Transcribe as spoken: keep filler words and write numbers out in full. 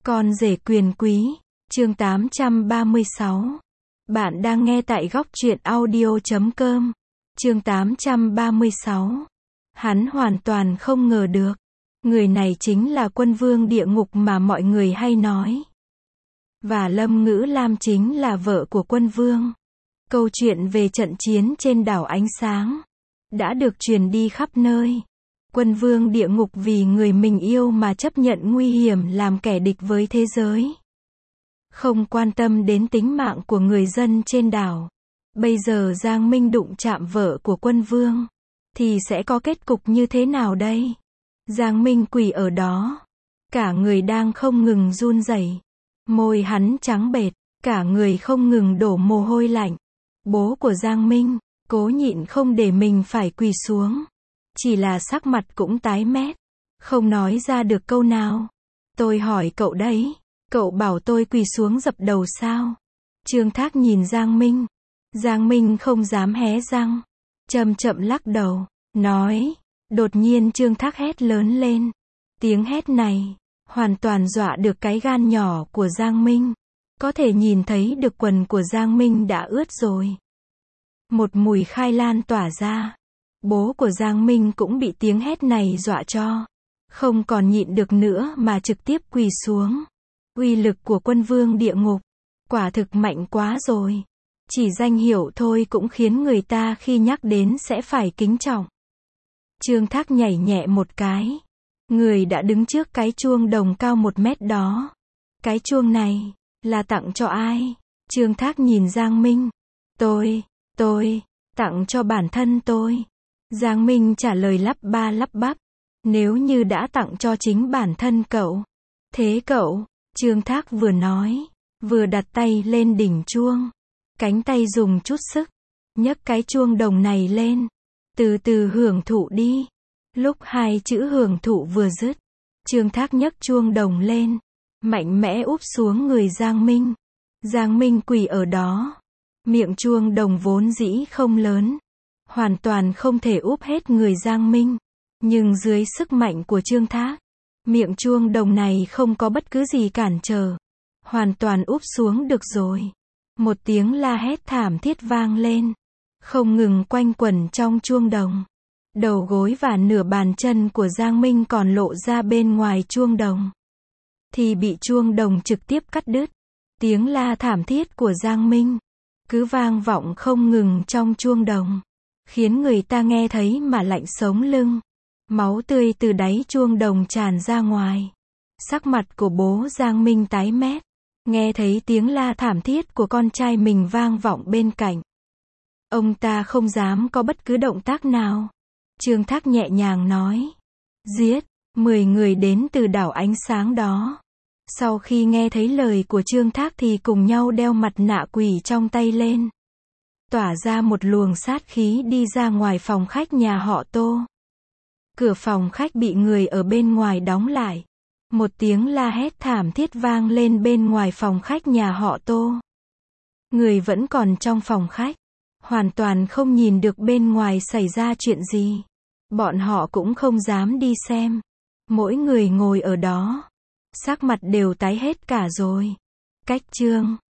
Con rể quyền quý, chương tám trăm ba mươi sáu. Bạn đang nghe tại góc truyện audio chấm com. Chương tám trăm ba mươi sáu. Hắn hoàn toàn không ngờ được. Người này chính là quân vương địa ngục mà mọi người hay nói. Và Lâm Ngữ Lam chính là vợ của quân vương. Câu chuyện về trận chiến trên đảo Ánh Sáng đã được truyền đi khắp nơi. Quân vương địa ngục vì người mình yêu mà chấp nhận nguy hiểm làm kẻ địch với thế giới. Không quan tâm đến tính mạng của người dân trên đảo. Bây giờ Giang Minh đụng chạm vợ của quân vương, thì sẽ có kết cục như thế nào đây? Giang Minh quỳ ở đó, cả người đang không ngừng run rẩy. Môi hắn trắng bệch, cả người không ngừng đổ mồ hôi lạnh. Bố của Giang Minh cố nhịn không để mình phải quỳ xuống. Chỉ là sắc mặt cũng tái mét, không nói ra được câu nào. Tôi hỏi cậu đấy, cậu bảo tôi quỳ xuống dập đầu sao? Trương Thác nhìn Giang Minh. Giang Minh không dám hé răng, chậm chậm lắc đầu, nói. Đột nhiên Trương Thác hét lớn lên. Tiếng hét này hoàn toàn dọa được cái gan nhỏ của Giang Minh. Có thể nhìn thấy được quần của Giang Minh đã ướt rồi. Một mùi khai lan tỏa ra. Bố của Giang Minh cũng bị tiếng hét này dọa cho. Không còn nhịn được nữa mà trực tiếp quỳ xuống. Uy lực của quân vương địa ngục quả thực mạnh quá rồi. Chỉ danh hiệu thôi cũng khiến người ta khi nhắc đến sẽ phải kính trọng. Trương Thác nhảy nhẹ một cái. Người đã đứng trước cái chuông đồng cao một mét đó. Cái chuông này là tặng cho ai? Trương Thác nhìn Giang Minh. Tôi, tôi, tặng cho bản thân tôi. Giang Minh trả lời lắp ba lắp bắp. Nếu như đã tặng cho chính bản thân cậu. Thế cậu? Trương Thác vừa nói, vừa đặt tay lên đỉnh chuông. Cánh tay dùng chút sức, nhấc cái chuông đồng này lên. Từ từ hưởng thụ đi. Lúc hai chữ hưởng thụ vừa dứt, Trương Thác nhấc chuông đồng lên, mạnh mẽ úp xuống người Giang Minh. Giang Minh quỳ ở đó. Miệng chuông đồng vốn dĩ không lớn, hoàn toàn không thể úp hết người Giang Minh. Nhưng dưới sức mạnh của Trương Thác, miệng chuông đồng này không có bất cứ gì cản trở. Hoàn toàn úp xuống được rồi. Một tiếng la hét thảm thiết vang lên, không ngừng quanh quẩn trong chuông đồng. Đầu gối và nửa bàn chân của Giang Minh còn lộ ra bên ngoài chuông đồng, thì bị chuông đồng trực tiếp cắt đứt. Tiếng la thảm thiết của Giang Minh cứ vang vọng không ngừng trong chuông đồng, khiến người ta nghe thấy mà lạnh sống lưng. Máu tươi từ đáy chuông đồng tràn ra ngoài. Sắc mặt của bố Giang Minh tái mét, nghe thấy tiếng la thảm thiết của con trai mình vang vọng bên cạnh. Ông ta không dám có bất cứ động tác nào. Trương Thác nhẹ nhàng nói. Giết, mười người đến từ đảo Ánh Sáng đó. Sau khi nghe thấy lời của Trương Thác thì cùng nhau đeo mặt nạ quỷ trong tay lên. Tỏa ra một luồng sát khí đi ra ngoài phòng khách nhà họ Tô. Cửa phòng khách bị người ở bên ngoài đóng lại. Một tiếng la hét thảm thiết vang lên bên ngoài phòng khách nhà họ Tô. Người vẫn còn trong phòng khách, hoàn toàn không nhìn được bên ngoài xảy ra chuyện gì. Bọn họ cũng không dám đi xem. Mỗi người ngồi ở đó, sắc mặt đều tái hết cả rồi. Cách chương